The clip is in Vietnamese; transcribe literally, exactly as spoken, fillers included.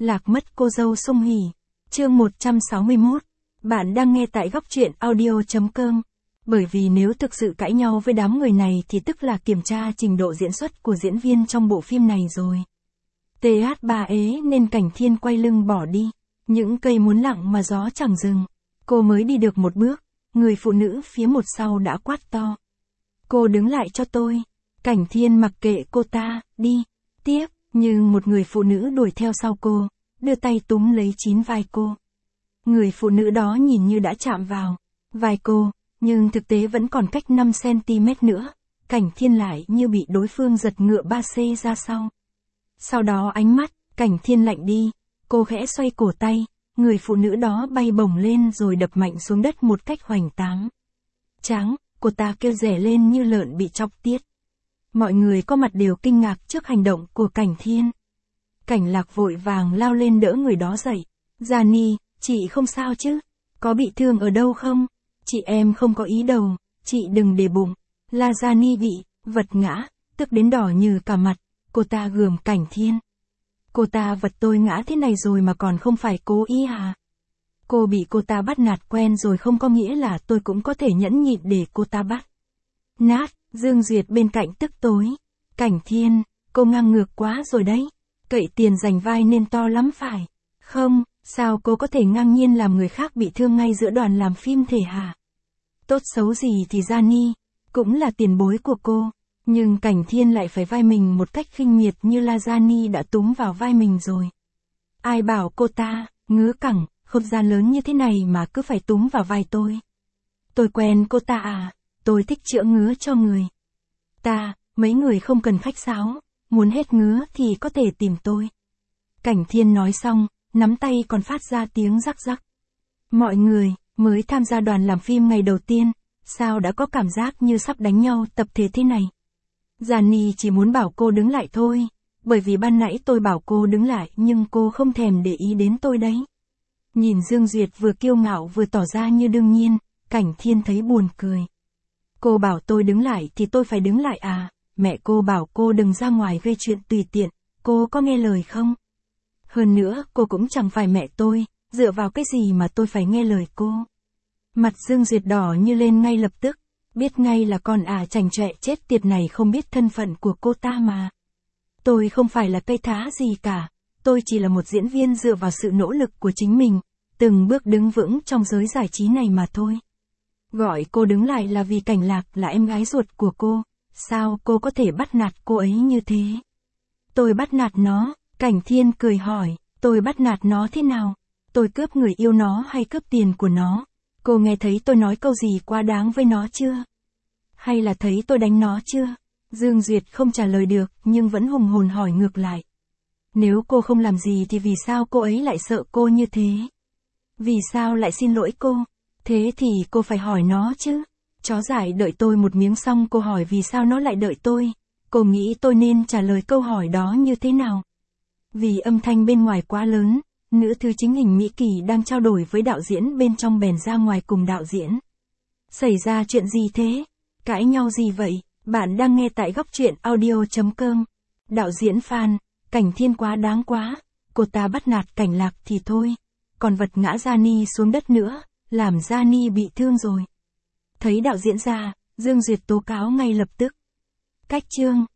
Lạc mất cô dâu Song Hỷ. Chương một trăm sáu mươi mốt. Bạn đang nghe tại góc truyện audio.com. Bởi vì nếu thực sự cãi nhau với đám người này thì tức là kiểm tra trình độ diễn xuất của diễn viên trong bộ phim này rồi. tê hát ba ế nên Cảnh Thiên quay lưng bỏ đi. Những cây muốn lặng mà gió chẳng dừng. Cô mới đi được một bước, người phụ nữ phía một sau đã quát to. Cô đứng lại cho tôi. Cảnh Thiên mặc kệ cô ta, đi, tiếp, nhưng một người phụ nữ đuổi theo sau cô, đưa tay túm lấy chín vai cô. Người phụ nữ đó nhìn như đã chạm vào vai cô, nhưng thực tế vẫn còn cách năm xăng-ti-mét nữa. Cảnh Thiên lại như bị đối phương giật ngựa ba xê ra sau. Sau đó ánh mắt, Cảnh Thiên lạnh đi, cô khẽ xoay cổ tay, người phụ nữ đó bay bổng lên rồi đập mạnh xuống đất một cách hoành tráng. Tráng, cô ta kêu rẻ lên như lợn bị chọc tiết. Mọi người có mặt đều kinh ngạc trước hành động của Cảnh Thiên. Cảnh Lạc vội vàng lao lên đỡ người đó dậy. Gianni, chị không sao chứ? Có bị thương ở đâu không? Chị em không có ý đâu, chị đừng để bụng. La Gianni bị vật ngã, tức đến đỏ như cả mặt. Cô ta gườm Cảnh Thiên. Cô ta vật tôi ngã thế này rồi mà còn không phải cố ý à? Cô bị cô ta bắt nạt quen rồi không có nghĩa là tôi cũng có thể nhẫn nhịn để cô ta bắt nạt. Dương Duyệt bên cạnh tức tối. Cảnh Thiên, cô ngang ngược quá rồi đấy. Cậy tiền giành vai nên to lắm phải không? Sao cô có thể ngang nhiên làm người khác bị thương ngay giữa đoàn làm phim thể hả? Tốt xấu gì thì Gianni cũng là tiền bối của cô. Nhưng Cảnh Thiên lại phải vai mình một cách khinh miệt như là Gianni đã túm vào vai mình rồi. Ai bảo cô ta, ngứa cẳng, không gian lớn như thế này mà cứ phải túm vào vai tôi. Tôi quen cô ta à, tôi thích chữa ngứa cho người ta, mấy người không cần khách sáo, muốn hết ngứa thì có thể tìm tôi. Cảnh Thiên nói xong, nắm tay còn phát ra tiếng rắc rắc. Mọi người, mới tham gia đoàn làm phim ngày đầu tiên, sao đã có cảm giác như sắp đánh nhau tập thể thế này? Gianni chỉ muốn bảo cô đứng lại thôi, bởi vì ban nãy tôi bảo cô đứng lại nhưng cô không thèm để ý đến tôi đấy. Nhìn Dương Duyệt vừa kiêu ngạo vừa tỏ ra như đương nhiên, Cảnh Thiên thấy buồn cười. Cô bảo tôi đứng lại thì tôi phải đứng lại à? Mẹ cô bảo cô đừng ra ngoài gây chuyện tùy tiện, cô có nghe lời không? Hơn nữa, cô cũng chẳng phải mẹ tôi, dựa vào cái gì mà tôi phải nghe lời cô? Mặt Dương Duyệt đỏ như lên ngay lập tức, biết ngay là con ả chảnh chọe chết tiệt này không biết thân phận của cô ta mà. Tôi không phải là cây thá gì cả, tôi chỉ là một diễn viên dựa vào sự nỗ lực của chính mình, từng bước đứng vững trong giới giải trí này mà thôi. Gọi cô đứng lại là vì Cảnh Lạc là em gái ruột của cô, sao cô có thể bắt nạt cô ấy như thế? Tôi bắt nạt nó, Cảnh Thiên cười hỏi, tôi bắt nạt nó thế nào? Tôi cướp người yêu nó hay cướp tiền của nó? Cô nghe thấy tôi nói câu gì quá đáng với nó chưa? Hay là thấy tôi đánh nó chưa? Dương Duyệt không trả lời được nhưng vẫn hùng hồn hỏi ngược lại. Nếu cô không làm gì thì vì sao cô ấy lại sợ cô như thế? Vì sao lại xin lỗi cô? Thế thì cô phải hỏi nó chứ. Chó dại đợi tôi một miếng xong cô hỏi vì sao nó lại đợi tôi. Cô nghĩ tôi nên trả lời câu hỏi đó như thế nào? Vì âm thanh bên ngoài quá lớn, nữ thư chính hình Mỹ Kỳ đang trao đổi với đạo diễn bên trong bèn ra ngoài cùng đạo diễn. Xảy ra chuyện gì thế? Cãi nhau gì vậy? Bạn đang nghe tại góc truyện audio.com. Đạo diễn Phan, Cảnh Thiên quá đáng quá. Cô ta bắt nạt Cảnh Lạc thì thôi. Còn vật ngã Gianni xuống đất nữa, làm Gianni bị thương rồi. Thấy đạo diễn ra, Dương Duyệt tố cáo ngay lập tức. Cách chương.